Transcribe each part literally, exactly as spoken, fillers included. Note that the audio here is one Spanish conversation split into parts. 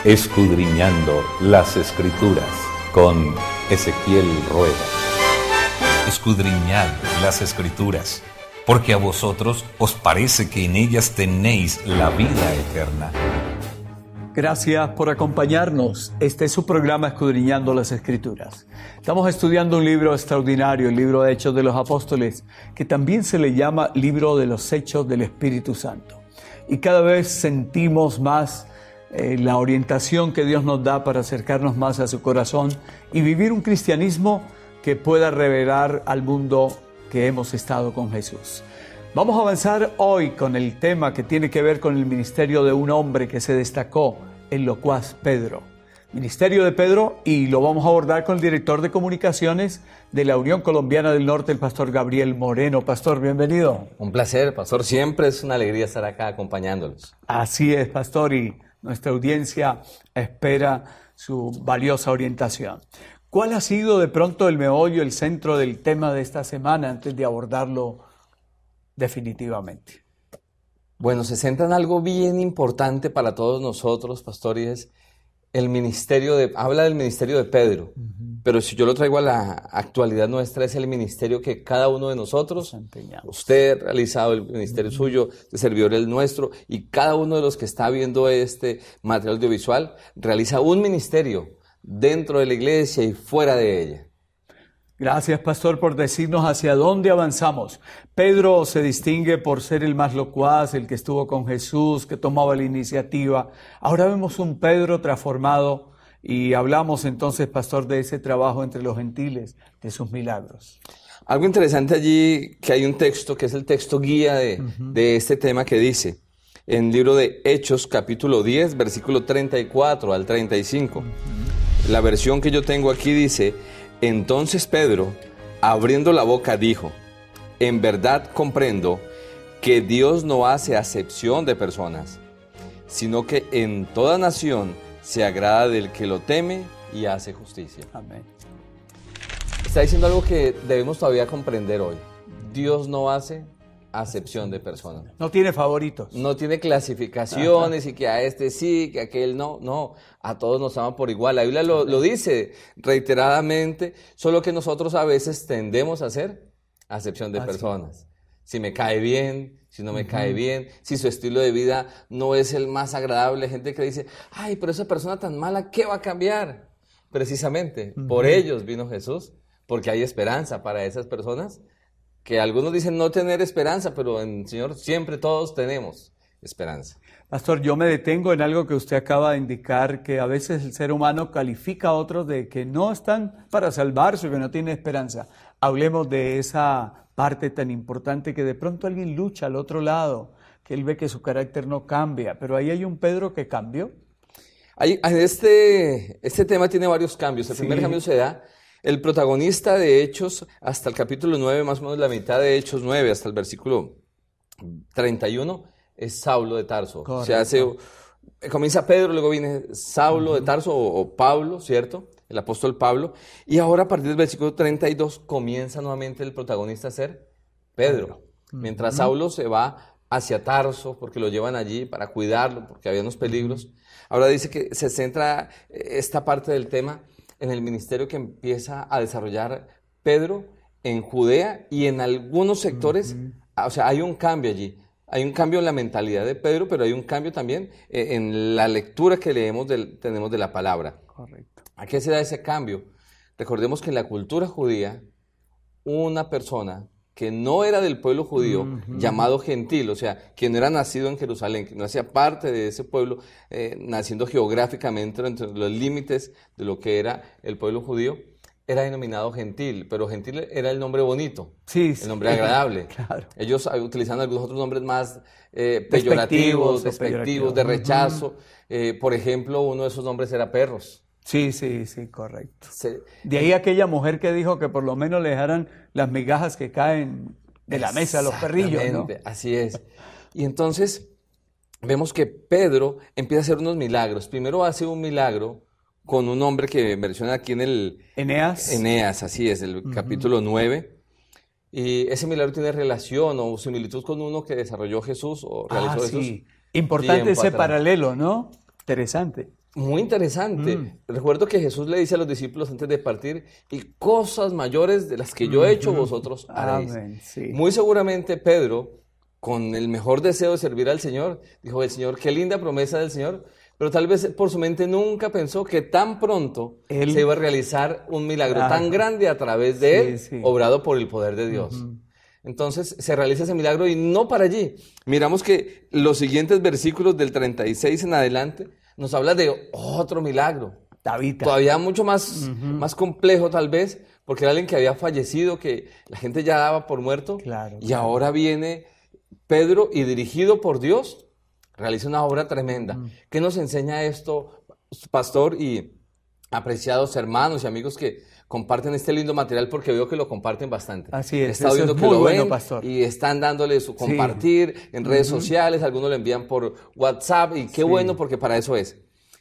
Escudriñando las Escrituras con Ezequiel Rueda. Escudriñad las Escrituras, porque a vosotros os parece que en ellas tenéis la vida eterna. Gracias por acompañarnos. Este es su programa Escudriñando las Escrituras. Estamos estudiando un libro extraordinario, el libro de Hechos de los Apóstoles, que también se le llama Libro de los Hechos del Espíritu Santo. Y cada vez sentimos más eh, la orientación que Dios nos da para acercarnos más a su corazón y vivir un cristianismo que pueda revelar al mundo que hemos estado con Jesús. Vamos a avanzar hoy con el tema que tiene que ver con el ministerio de un hombre que se destacó, el locuaz Pedro. Ministerio de Pedro, y lo vamos a abordar con el director de comunicaciones de la Unión Colombiana del Norte, el pastor Gabriel Moreno. Pastor, bienvenido. Un placer, pastor. Siempre es una alegría estar acá acompañándolos. Así es, pastor, y nuestra audiencia espera su valiosa orientación. ¿Cuál ha sido de pronto el meollo, el centro del tema de esta semana antes de abordarlo definitivamente? Bueno, se centra en algo bien importante para todos nosotros, pastor, y es el ministerio de, habla del ministerio de Pedro, uh-huh. Pero si yo lo traigo a la actualidad nuestra, es el ministerio que cada uno de nosotros, usted ha realizado el ministerio uh-huh. suyo, de servidor el nuestro, y cada uno de los que está viendo este material audiovisual, realiza un ministerio dentro de la iglesia y fuera de ella. Gracias, pastor, por decirnos hacia dónde avanzamos. Pedro se distingue por ser el más locuaz, el que estuvo con Jesús, que tomaba la iniciativa. Ahora vemos un Pedro transformado y hablamos entonces, pastor, de ese trabajo entre los gentiles, de sus milagros. Algo interesante allí, que hay un texto, que es el texto guía de, uh-huh. de este tema, que dice, en el libro de Hechos, capítulo diez, versículo treinta y cuatro al treinta y cinco. Uh-huh. La versión que yo tengo aquí dice: entonces Pedro, abriendo la boca, dijo: en verdad comprendo que Dios no hace acepción de personas, sino que en toda nación se agrada del que lo teme y hace justicia. Amén. Está diciendo algo que debemos todavía comprender hoy. Dios no hace acepción de personas. No tiene favoritos. No tiene clasificaciones. Ajá. Y que a este sí, que a aquel no. No, a todos nos ama por igual. La Biblia lo, lo dice reiteradamente, solo que nosotros a veces tendemos a hacer acepción de Así. personas. Si me cae bien, si no me uh-huh. cae bien, si su estilo de vida no es el más agradable. Gente que dice, ay, pero esa persona tan mala, ¿qué va a cambiar? Precisamente, uh-huh. por ellos vino Jesús, porque hay esperanza para esas personas. Que algunos dicen no tener esperanza, pero en el Señor siempre todos tenemos esperanza. Pastor, yo me detengo en algo que usted acaba de indicar, que a veces el ser humano califica a otros de que no están para salvarse, que no tienen esperanza. Hablemos de esa parte tan importante que de pronto alguien lucha al otro lado, que él ve que su carácter no cambia, pero ahí hay un Pedro que cambió. Hay, este, este tema tiene varios cambios. El sí. primer cambio se da. El protagonista de Hechos, hasta el capítulo nueve, más o menos la mitad de Hechos nueve, hasta el versículo treinta y uno, es Saulo de Tarso. Correcto. Se hace, comienza Pedro, luego viene Saulo uh-huh. de Tarso, o, o Pablo, ¿cierto? El apóstol Pablo. Y ahora a partir del versículo treinta y dos comienza nuevamente el protagonista a ser Pedro. Uh-huh. Mientras Saulo se va hacia Tarso, porque lo llevan allí para cuidarlo, porque había unos peligros. Uh-huh. Ahora dice que se centra esta parte del tema en el ministerio que empieza a desarrollar Pedro en Judea y en algunos sectores, uh-huh. o sea, hay un cambio allí. Hay un cambio en la mentalidad de Pedro, pero hay un cambio también en la lectura que leemos del, tenemos de la palabra. Correcto. ¿A qué se da ese cambio? Recordemos que en la cultura judía, una persona que no era del pueblo judío, uh-huh. llamado gentil, o sea, que no era nacido en Jerusalén, que no hacía parte de ese pueblo, eh, naciendo geográficamente entre los límites de lo que era el pueblo judío, era denominado gentil, pero gentil era el nombre bonito, sí, sí. el nombre agradable. Claro. Ellos utilizan algunos otros nombres más eh, peyorativos, despectivos, de rechazo. Uh-huh. Eh, por ejemplo, uno de esos nombres era perros. Sí, sí, sí, correcto. Sí. De ahí aquella mujer que dijo que por lo menos le dejaran las migajas que caen de la mesa a los perrillos, ¿no? Así es. Y entonces vemos que Pedro empieza a hacer unos milagros. Primero hace un milagro con un hombre que menciona aquí en el... Eneas. Eneas, así es, el uh-huh. capítulo nueve. Y ese milagro tiene relación o similitud con uno que desarrolló Jesús o realizó ah, Jesús. Sí. Importante ese atrás. paralelo, ¿no? Interesante. Muy interesante. Mm. Recuerdo que Jesús le dice a los discípulos antes de partir, y cosas mayores de las que yo he hecho, mm-hmm. vosotros haréis. Amén, sí. Muy seguramente Pedro, con el mejor deseo de servir al Señor, dijo, el Señor, qué linda promesa del Señor, pero tal vez por su mente nunca pensó que tan pronto él... se iba a realizar un milagro ah, tan grande a través de sí, él, sí. obrado por el poder de Dios. Uh-huh. Entonces se realiza ese milagro y no para allí. Miramos que los siguientes versículos del treinta y seis en adelante nos habla de otro milagro. David. Todavía mucho más, uh-huh. más complejo tal vez, porque era alguien que había fallecido, que la gente ya daba por muerto. Claro, y claro. ahora viene Pedro y dirigido por Dios, realiza una obra tremenda. Uh-huh. ¿Qué nos enseña esto, pastor y apreciados hermanos y amigos que comparten este lindo material? Porque veo que lo comparten bastante. Así es, Está viendo es que muy lo bueno, ven pastor. Y están dándole su compartir sí. en redes uh-huh. sociales, algunos lo envían por WhatsApp y qué sí. bueno porque para eso es.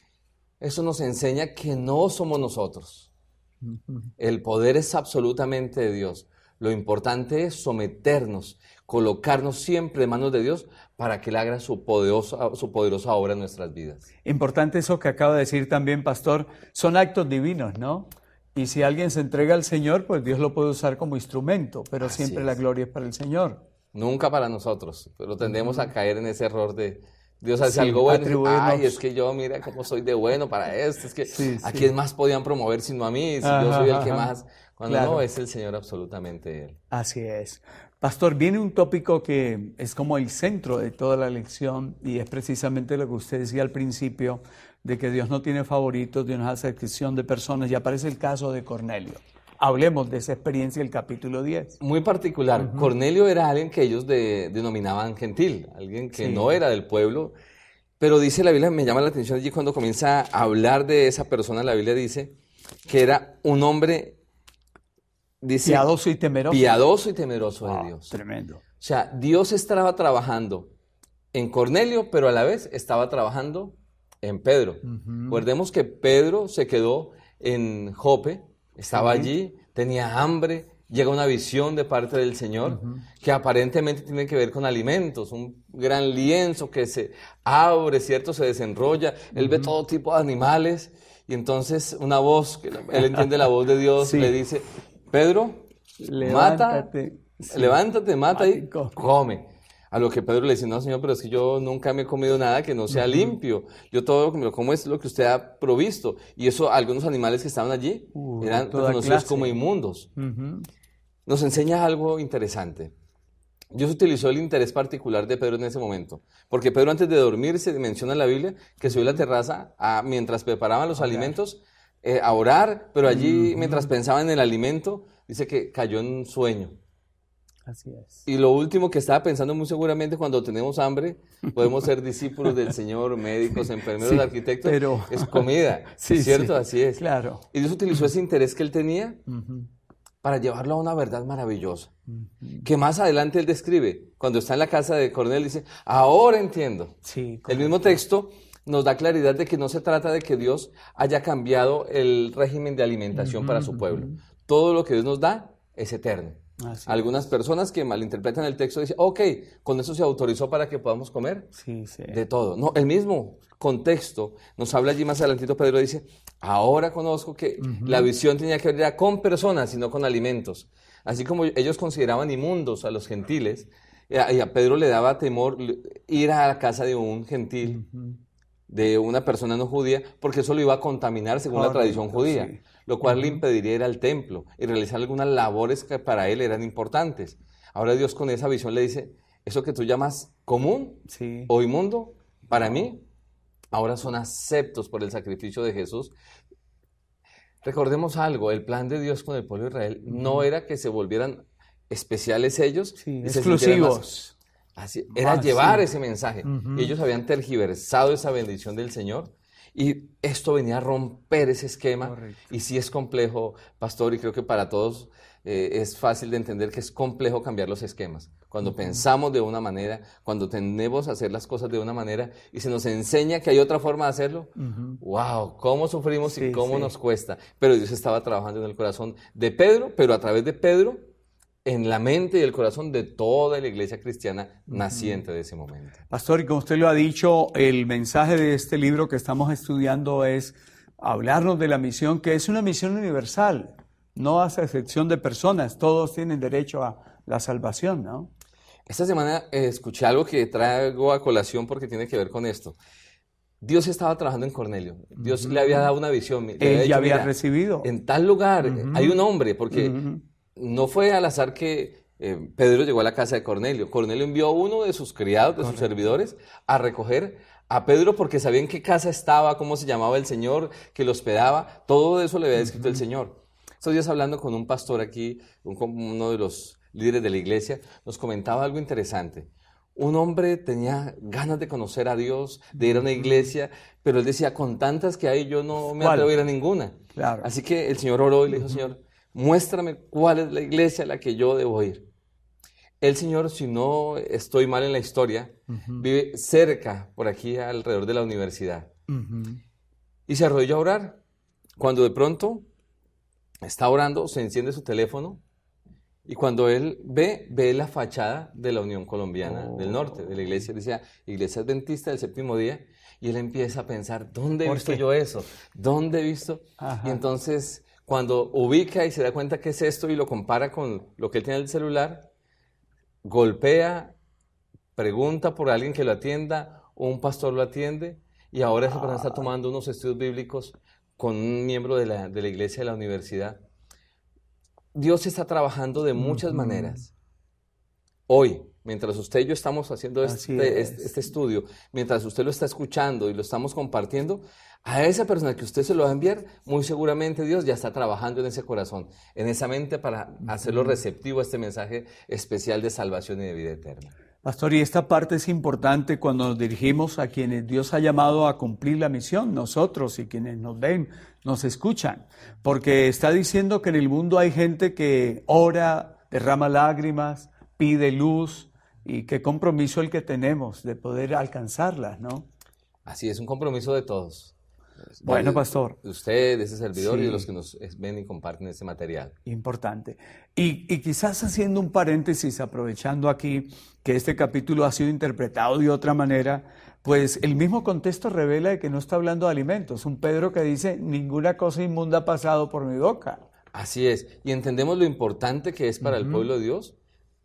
Eso nos enseña que no somos nosotros. Uh-huh. El poder es absolutamente de Dios. Lo importante es someternos, colocarnos siempre en manos de Dios para que Él haga su poderosa, su poderosa obra en nuestras vidas. Importante eso que acaba de decir también, pastor. Son actos divinos, ¿no? Y si alguien se entrega al Señor, pues Dios lo puede usar como instrumento, pero Así siempre es. La gloria es para el Señor. Nunca para nosotros, pero tendemos uh-huh. a caer en ese error de Dios hace sí, algo bueno. Ay, es que yo, mira cómo soy de bueno para esto. Es que sí, ¿a sí. quién más podían promover sino a mí? Si ajá, yo soy el que ajá. más... Cuando claro. no, es el Señor absolutamente Él. Así es. Pastor, viene un tópico que es como el centro de toda la lección y es precisamente lo que usted decía al principio, de que Dios no tiene favoritos, Dios no hace excepción de personas, y aparece el caso de Cornelio. Hablemos de esa experiencia del capítulo diez. Muy particular. Uh-huh. Cornelio era alguien que ellos de, denominaban gentil, alguien que sí. no era del pueblo, pero dice la Biblia, me llama la atención allí cuando comienza a hablar de esa persona, la Biblia dice que era un hombre... Dice, piadoso y temeroso. Piadoso y temeroso oh, de Dios. Tremendo. O sea, Dios estaba trabajando en Cornelio, pero a la vez estaba trabajando en Pedro. Uh-huh. Recordemos que Pedro se quedó en Jope, estaba uh-huh. allí, tenía hambre, llega una visión de parte del Señor uh-huh. que aparentemente tiene que ver con alimentos, un gran lienzo que se abre, ¿cierto? Se desenrolla, uh-huh. él ve todo tipo de animales y entonces una voz, que él entiende la voz de Dios, sí. le dice... Pedro, levántate, mata, sí. levántate, mata y come. A lo que Pedro le dice, no, Señor, pero es que yo nunca me he comido nada que no sea uh-huh. limpio. Yo todo lo que me lo como es lo que usted ha provisto. Y eso, algunos animales que estaban allí uh, eran reconocidos clase. como inmundos. Uh-huh. Nos enseña algo interesante. Dios utilizó el interés particular de Pedro en ese momento. Porque Pedro antes de dormir, se menciona en la Biblia, que subió a la terraza a, mientras preparaban los okay. alimentos, Eh, a orar, pero allí uh-huh. mientras pensaba en el alimento, dice que cayó en un sueño. Así es. Y lo último que estaba pensando muy seguramente cuando tenemos hambre, podemos ser discípulos del Señor, médicos, enfermeros, sí, arquitectos, pero... es comida, sí, ¿cierto? Sí, así es. Claro. Y Dios utilizó ese interés que él tenía uh-huh. para llevarlo a una verdad maravillosa, uh-huh. que más adelante él describe, cuando está en la casa de Cornelio, dice, ahora entiendo. Sí, el mismo texto nos da claridad de que no se trata de que Dios haya cambiado el régimen de alimentación uh-huh, para su pueblo. Uh-huh. Todo lo que Dios nos da es eterno. Así Algunas es. personas que malinterpretan el texto dicen, ok, con eso se autorizó para que podamos comer sí, sí. de todo. No, el mismo contexto nos habla allí más adelantito, Pedro dice, ahora conozco que uh-huh. la visión tenía que ver con personas y no con alimentos. Así como ellos consideraban inmundos a los gentiles, y a, y a Pedro le daba temor ir a la casa de un gentil, uh-huh. de una persona no judía, porque eso lo iba a contaminar según Correcto, la tradición judía, sí. lo cual uh-huh. le impediría ir al templo y realizar algunas labores que para él eran importantes. Ahora Dios con esa visión le dice, eso que tú llamas común sí. o inmundo, para mí, ahora son aceptos por el sacrificio de Jesús. Recordemos algo, el plan de Dios con el pueblo de Israel uh-huh. no era que se volvieran especiales ellos, sí, exclusivos. Así, era ah, llevar sí. ese mensaje. Uh-huh. Y ellos habían tergiversado esa bendición del Señor. Y esto venía a romper ese esquema. Correcto. Y sí es complejo, pastor, y creo que para todos eh, es fácil de entender que es complejo cambiar los esquemas. Cuando uh-huh. pensamos de una manera, cuando tendemos a hacer las cosas de una manera y se nos enseña que hay otra forma de hacerlo, uh-huh. wow, cómo sufrimos sí, y cómo sí. nos cuesta. Pero Dios estaba trabajando en el corazón de Pedro, pero a través de Pedro en la mente y el corazón de toda la iglesia cristiana naciente de ese momento. Pastor, y como usted lo ha dicho, el mensaje de este libro que estamos estudiando es hablarnos de la misión, que es una misión universal, no hace excepción de personas, todos tienen derecho a la salvación, ¿no? Esta semana eh, escuché algo que traigo a colación porque tiene que ver con esto. Dios estaba trabajando en Cornelio. Dios uh-huh. le había dado una visión. Le Él había ya dicho, había mira, recibido. En tal lugar uh-huh. hay un hombre, porque uh-huh. no fue al azar que eh, Pedro llegó a la casa de Cornelio. Cornelio envió a uno de sus criados, de Correcto. sus servidores, a recoger a Pedro porque sabía en qué casa estaba, cómo se llamaba el Señor que lo hospedaba. Todo eso le había descrito uh-huh. el Señor. Estos días hablando con un pastor aquí, un, uno de los líderes de la iglesia, nos comentaba algo interesante. Un hombre tenía ganas de conocer a Dios, de ir a una iglesia, pero él decía, con tantas que hay, yo no me atrevo a ir a ninguna. Claro. Así que el Señor oró y le dijo, Señor, muéstrame cuál es la iglesia a la que yo debo ir. El Señor, si no estoy mal en la historia, uh-huh. vive cerca, por aquí, alrededor de la universidad. Uh-huh. Y se arrodilló a orar. Cuando de pronto está orando, se enciende su teléfono, y cuando él ve, ve la fachada de la Unión Colombiana oh. del Norte, de la iglesia, decía, Iglesia Adventista del Séptimo Día, y él empieza a pensar, ¿dónde he visto qué? yo eso? ¿Dónde he visto? Ajá. Y entonces, cuando ubica y se da cuenta que es esto y lo compara con lo que él tiene en el celular, golpea, pregunta por alguien que lo atienda, un pastor lo atiende, y ahora esa persona está tomando unos estudios bíblicos con un miembro de la, de la iglesia de la universidad. Dios está trabajando de muchas uh-huh. maneras. Hoy, mientras usted y yo estamos haciendo este, este, este estudio, mientras usted lo está escuchando y lo estamos compartiendo, a esa persona que usted se lo va a enviar, muy seguramente Dios ya está trabajando en ese corazón, en esa mente para uh-huh. hacerlo receptivo a este mensaje especial de salvación y de vida eterna. Pastor, y esta parte es importante cuando nos dirigimos a quienes Dios ha llamado a cumplir la misión, nosotros y quienes nos ven, nos escuchan, porque está diciendo que en el mundo hay gente que ora, derrama lágrimas, pide luz, y qué compromiso el que tenemos de poder alcanzarlas, ¿no? Así es, un compromiso de todos. Bueno, pastor. Usted, ese servidor, sí. y de los que nos ven y comparten este material. Importante. Y, y quizás haciendo un paréntesis, aprovechando aquí que este capítulo ha sido interpretado de otra manera, pues el mismo contexto revela de que no está hablando de alimentos. Un Pedro que dice, ninguna cosa inmunda ha pasado por mi boca. Así es. Y entendemos lo importante que es para uh-huh. el pueblo de Dios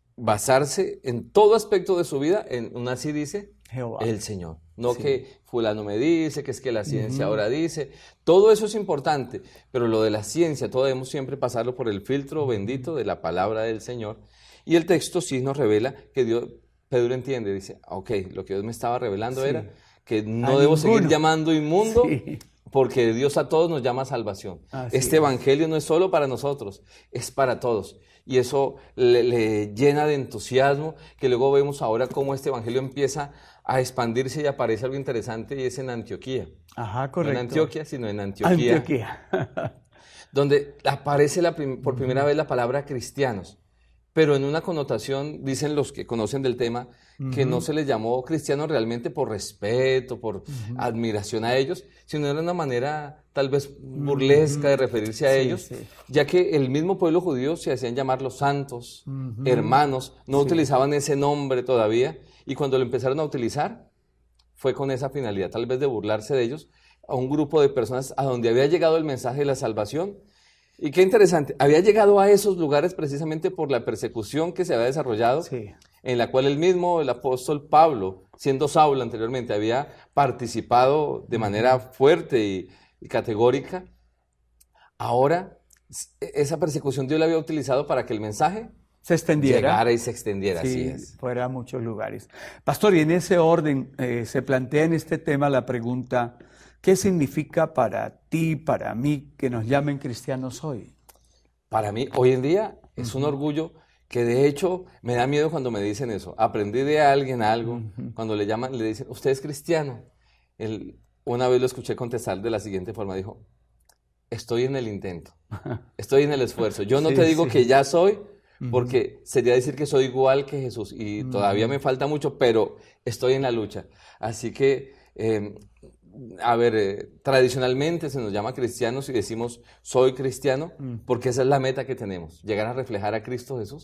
basarse en todo aspecto de su vida en un así dice Jehová. El Señor. No Sí. que fulano me dice, que es que la ciencia Uh-huh. ahora dice. Todo eso es importante, pero lo de la ciencia, todo debemos siempre pasarlo por el filtro bendito de la palabra del Señor. Y el texto sí nos revela que Dios, Pedro entiende, dice, ok, lo que Dios me estaba revelando Sí. era que no A debo ninguno. seguir llamando inmundo, Sí. porque Dios a todos nos llama a salvación. Así Este es. evangelio no es solo para nosotros, es para todos. Y eso le, le llena de entusiasmo, que luego vemos ahora cómo este evangelio empieza a expandirse y aparece algo interesante, y es en Antioquía. Ajá, No correcto. en Antioquia, sino en Antioquía, Antioquía. donde aparece la prim- por primera vez la palabra cristianos, pero en una connotación, dicen los que conocen del tema, que no se les llamó cristianos realmente por respeto, por uh-huh. admiración a ellos, sino era una manera tal vez burlesca de referirse a Sí, ellos, sí. ya que el mismo pueblo judío se hacían llamar los santos, Uh-huh. hermanos, no Sí. utilizaban ese nombre todavía, y cuando lo empezaron a utilizar, fue con esa finalidad, tal vez de burlarse de ellos, a un grupo de personas a donde había llegado el mensaje de la salvación. Y qué interesante, había llegado a esos lugares precisamente por la persecución que se había desarrollado, Sí. en la cual el mismo, el apóstol Pablo, siendo Saulo anteriormente, había participado de manera fuerte y, y categórica. Ahora, esa persecución Dios la había utilizado para que el mensaje Se extendiera. llegara y se extendiera, Sí, así es. fuera a muchos lugares. Pastor, y en ese orden eh, se plantea en este tema la pregunta, ¿qué significa para ti, para mí, que nos llamen cristianos hoy? Para mí, hoy en día, es un orgullo que de hecho me da miedo cuando me dicen eso. Aprendí de alguien algo, uh-huh. cuando le llaman, le dicen, ¿usted es cristiano? Él, una vez lo escuché contestar de la siguiente forma, dijo, estoy en el intento, estoy en el esfuerzo. Yo no Sí, te digo sí. que ya soy, porque uh-huh. sería decir que soy igual que Jesús y Uh-huh. todavía me falta mucho, pero estoy en la lucha. Así que, eh, a ver, eh, tradicionalmente se nos llama cristianos y decimos soy cristiano, Uh-huh. porque esa es la meta que tenemos, llegar a reflejar a Cristo Jesús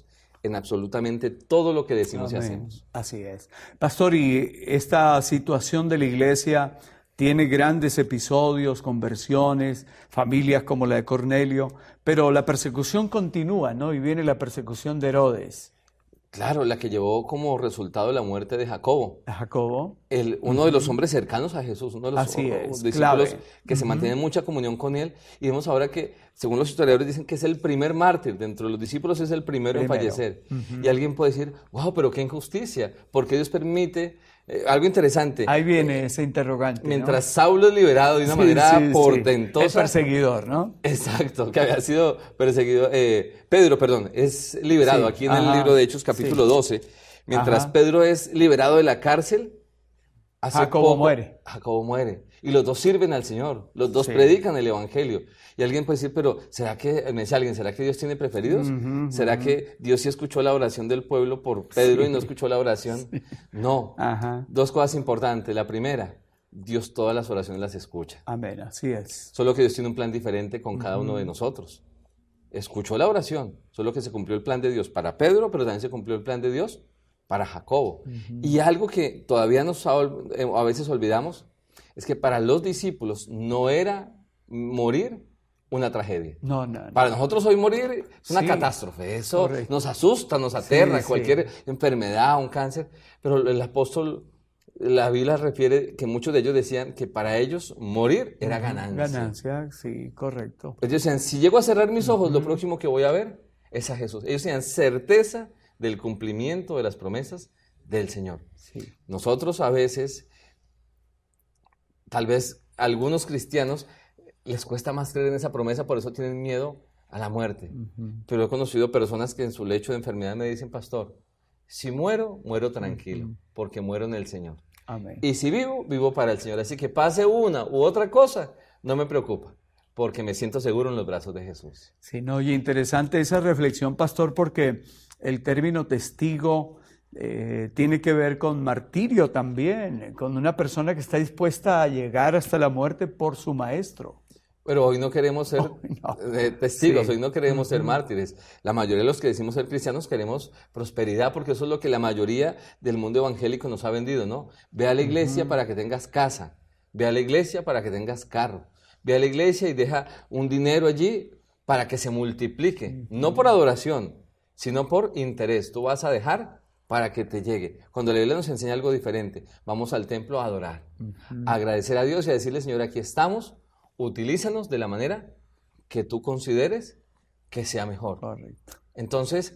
en absolutamente todo lo que decimos Amén. y hacemos. Así es. Pastor, y esta situación de la iglesia tiene grandes episodios, conversiones, familias como la de Cornelio, pero la persecución continúa, ¿no? Y viene la persecución de Herodes. Claro, la que llevó como resultado la muerte de Jacobo. Jacobo. El, uno uh-huh. de los hombres cercanos a Jesús, uno de los Así o, es, discípulos clave. que uh-huh. se mantienen en mucha comunión con él. Y vemos ahora que, según los historiadores, dicen que es el primer mártir. Dentro de los discípulos es el primero, primero. en fallecer. Uh-huh. Y alguien puede decir, wow, pero qué injusticia. ¿Por qué Dios permite? Eh, algo interesante. Ahí viene eh, ese interrogante. Mientras ¿no? Saulo es liberado de una sí, manera sí, portentosa. Sí. El perseguidor, ¿no? Exacto, que había sido perseguido. Eh, Pedro, perdón, es liberado sí. aquí en Ajá. el libro de Hechos, capítulo sí. doce. Mientras Ajá. Pedro es liberado de la cárcel, hace Jacobo poco, muere. Jacobo muere. Y los dos sirven al Señor, los dos sí. predican el Evangelio. Y alguien puede decir, pero ¿será que, me dice alguien, ¿será que Dios tiene preferidos? Uh-huh, ¿Será uh-huh. que Dios sí escuchó la oración del pueblo por Pedro sí. y no escuchó la oración? Sí. No. Ajá. Dos cosas importantes. La primera, Dios todas las oraciones las escucha. Amén, así es. Solo que Dios tiene un plan diferente con uh-huh. cada uno de nosotros. Escuchó la oración, solo que se cumplió el plan de Dios para Pedro, pero también se cumplió el plan de Dios para Jacobo. Uh-huh. Y algo que todavía nos a, a veces olvidamos es que para los discípulos no era morir una tragedia. No, no, no. Para nosotros hoy morir es una sí, catástrofe. Eso correcto. Nos asusta, nos aterra, sí, cualquier sí. enfermedad, un cáncer. Pero el apóstol, la Biblia refiere que muchos de ellos decían que para ellos morir era ganancia. Ganancia, sí, correcto. Ellos decían, si llego a cerrar mis ojos, uh-huh. lo próximo que voy a ver es a Jesús. Ellos tenían certeza del cumplimiento de las promesas del Señor. Sí. Nosotros a veces, tal vez algunos cristianos, les cuesta más creer en esa promesa, por eso tienen miedo a la muerte. Uh-huh. Pero he conocido personas que en su lecho de enfermedad me dicen, pastor, si muero, muero tranquilo, uh-huh. porque muero en el Señor. Amén. Y si vivo, vivo para el Señor. Así que pase una u otra cosa, no me preocupa, porque me siento seguro en los brazos de Jesús. Sí, no, y interesante esa reflexión, pastor, porque el término testigo eh, tiene que ver con martirio también, con una persona que está dispuesta a llegar hasta la muerte por su maestro. Pero hoy no queremos ser oh, no. eh, testigos, sí. hoy no queremos ser mártires. La mayoría de los que decimos ser cristianos queremos prosperidad, porque eso es lo que la mayoría del mundo evangélico nos ha vendido, ¿no? Ve a la iglesia uh-huh. para que tengas casa, ve a la iglesia para que tengas carro, ve a la iglesia y deja un dinero allí para que se multiplique, uh-huh. no por adoración, sino por interés. Tú vas a dejar para que te llegue. Cuando la Biblia nos enseña algo diferente, vamos al templo a adorar, uh-huh. a agradecer a Dios y a decirle, Señor, aquí estamos, utilízanos de la manera que tú consideres que sea mejor. Correcto. Entonces,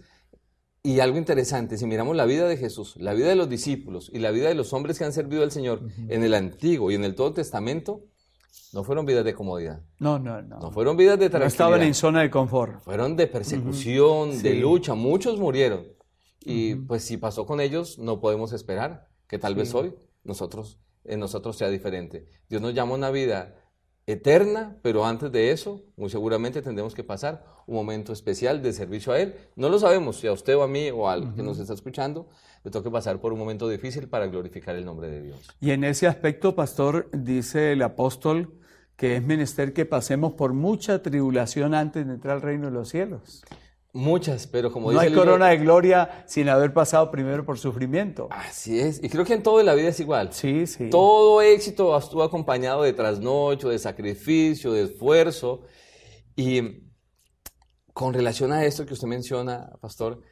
y algo interesante, si miramos la vida de Jesús, la vida de los discípulos y la vida de los hombres que han servido al Señor uh-huh. en el Antiguo y en el Nuevo Testamento, no fueron vidas de comodidad. No, no, no. No fueron vidas de tranquilidad. No estaban en zona de confort. Fueron de persecución, uh-huh. de sí. lucha. Muchos murieron. Y uh-huh. pues si pasó con ellos, no podemos esperar que tal sí. vez hoy nosotros, en nosotros sea diferente. Dios nos llama a una vida eterna, pero antes de eso, muy seguramente tendremos que pasar un momento especial de servicio a Él. No lo sabemos, si a usted o a mí o al uh-huh. que nos está escuchando, le toca pasar por un momento difícil para glorificar el nombre de Dios. Y en ese aspecto, pastor, dice el apóstol que es menester que pasemos por mucha tribulación antes de entrar al reino de los cielos. Muchas, pero como no dice hay el libro, corona de gloria sin haber pasado primero por sufrimiento. Así es, y creo que en todo en la vida es igual. Sí, sí. Todo éxito estuvo acompañado de trasnocho, de sacrificio, de esfuerzo. Y con relación a esto que usted menciona, pastor,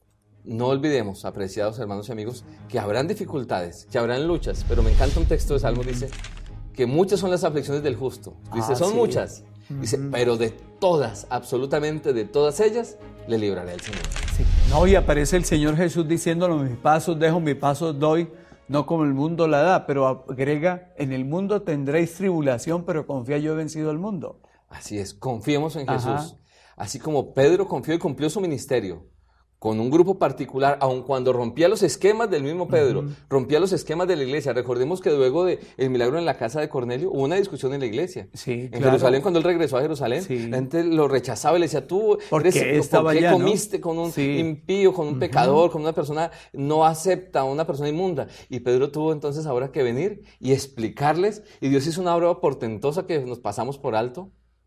no olvidemos, apreciados hermanos y amigos, que habrán dificultades, que habrán luchas, pero me encanta un texto de Salmos, dice que muchas son las aflicciones del justo. Dice, ah, son sí. muchas. Dice, uh-huh. pero de todas, absolutamente de todas ellas, le librará el Señor. Sí. No, y aparece el Señor Jesús diciéndolo, mis pasos dejo, mis pasos doy, no como el mundo la da, pero agrega, en el mundo tendréis tribulación, pero confía, yo he vencido al mundo. Así es, confiemos en Ajá. Jesús. Así como Pedro confió y cumplió su ministerio con un grupo particular, aun cuando rompía los esquemas del mismo Pedro, uh-huh. rompía los esquemas de la iglesia. Recordemos que luego del milagro en la casa de Cornelio, hubo una discusión en la iglesia. Sí, en claro. Jerusalén, cuando él regresó a Jerusalén, sí. la gente lo rechazaba y le decía, tú, ¿por eres, qué, estaba ¿por qué allá, comiste no? con un sí. impío, con un uh-huh. pecador, con una persona no acepta, una persona inmunda? Y Pedro tuvo entonces ahora que venir y explicarles, y Dios hizo una obra portentosa que nos pasamos por alto.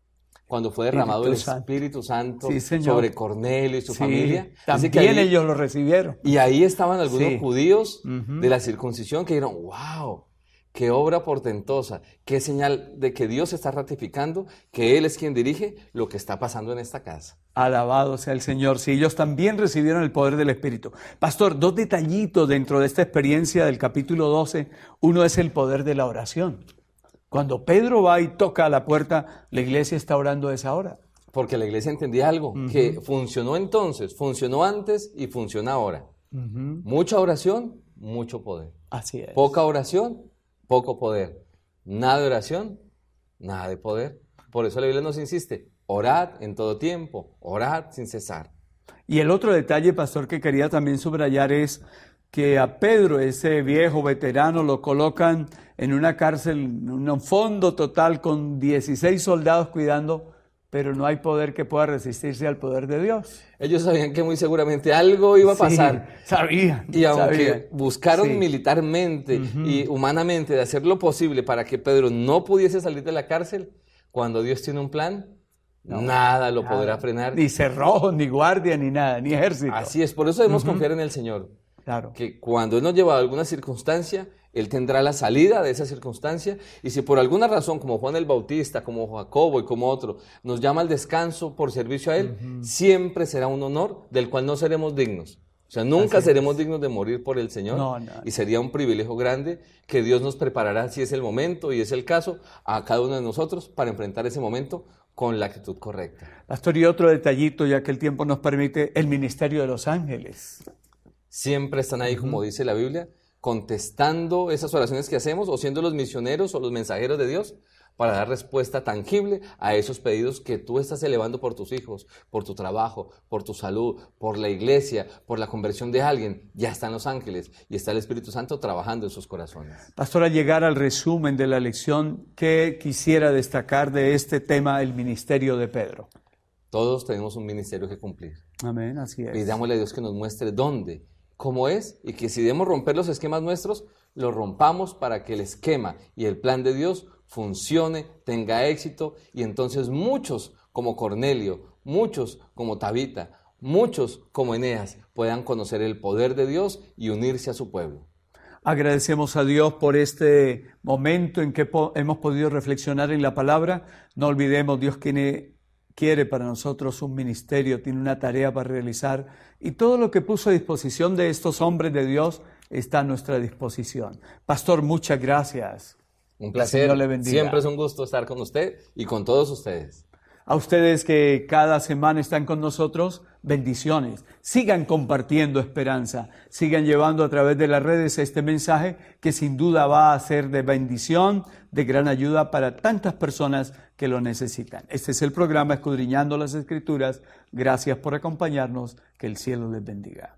cuando fue derramado el Espíritu Santo. Espíritu Santo Sí, señor. sobre Cornelio y su Sí, familia. Dice también que ahí- ellos lo recibieron. Y ahí estaban algunos Sí. judíos Ujú. de la circuncisión que dijeron, wow, qué obra portentosa, qué señal de que Dios está ratificando que Él es quien dirige lo que está pasando en esta casa. Alabado sea el Señor. Sí, ellos también recibieron el poder del Espíritu. Pastor, dos detallitos dentro de esta experiencia del capítulo doce. Uno es el poder de la oración. Cuando Pedro va y toca a la puerta, la iglesia está orando a esa hora. Porque la iglesia entendía algo, que funcionó entonces, funcionó antes y funciona ahora. Ujú. Mucha oración, mucho poder. Así es. Poca oración, poco poder. Nada de oración, nada de poder. Por eso la Biblia nos insiste, orad en todo tiempo, orad sin cesar. Y el otro detalle, pastor, que quería también subrayar es que a Pedro, ese viejo veterano, lo colocan en una cárcel, en un fondo total con dieciséis soldados cuidando, pero no hay poder que pueda resistirse al poder de Dios. Ellos sabían que muy seguramente algo iba a pasar. Sí, sabían. Y aunque sabían. buscaron Sí. militarmente y humanamente de hacer lo posible para que Pedro no pudiese salir de la cárcel, cuando Dios tiene un plan, No, nada lo nada. podrá frenar. Ni cerrojos, ni guardia, ni nada, ni ejército. Así es, por eso debemos confiar en el Señor. Claro. Que cuando Él nos lleva a alguna circunstancia, Él tendrá la salida de esa circunstancia. Y si por alguna razón, como Juan el Bautista, como Jacobo y como otro, nos llama al descanso por servicio a Él, siempre será un honor del cual no seremos dignos. O sea, nunca Así seremos dignos de morir por el Señor. No, no. Y sería un privilegio grande que Dios nos preparará, si es el momento y es el caso, a cada uno de nosotros para enfrentar ese momento con la actitud correcta. Pastor, y otro detallito, ya que el tiempo nos permite, el ministerio de los ángeles. Siempre están ahí, como dice la Biblia, contestando esas oraciones que hacemos o siendo los misioneros o los mensajeros de Dios para dar respuesta tangible a esos pedidos que tú estás elevando por tus hijos, por tu trabajo, por tu salud, por la iglesia, por la conversión de alguien. Ya están los ángeles y está el Espíritu Santo trabajando en sus corazones. Pastor, al llegar al resumen de la lección, ¿qué quisiera destacar de este tema, el ministerio de Pedro? Todos tenemos un ministerio que cumplir. Amén, así es. Pidámosle a Dios que nos muestre dónde, cómo es, y que si debemos romper los esquemas nuestros, los rompamos para que el esquema y el plan de Dios funcione, tenga éxito, y entonces muchos como Cornelio, muchos como Tabita, muchos como Eneas puedan conocer el poder de Dios y unirse a su pueblo. Agradecemos a Dios por este momento en que po- hemos podido reflexionar en la palabra. No olvidemos, Dios tiene, quiere para nosotros un ministerio, tiene una tarea para realizar, y todo lo que puso a disposición de estos hombres de Dios está a nuestra disposición. Pastor, muchas gracias. Un El placer, Señor le bendiga. siempre es un gusto estar con usted y con todos ustedes. A ustedes que cada semana están con nosotros, bendiciones. Sigan compartiendo esperanza, sigan llevando a través de las redes este mensaje que sin duda va a ser de bendición, de gran ayuda para tantas personas que lo necesitan. Este es el programa Escudriñando las Escrituras. Gracias por acompañarnos. Que el cielo les bendiga.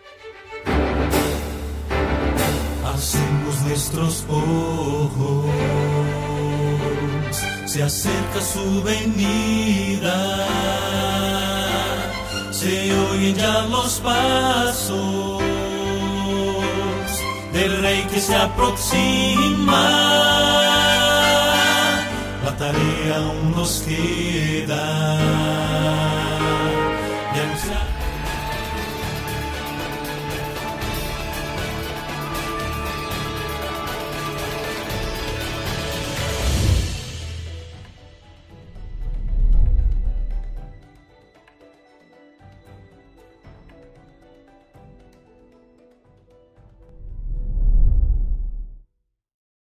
Hacemos nuestros ojos, se acerca su venida, se oyen ya los pasos del Rey que se aproxima. La tarea aún nos queda.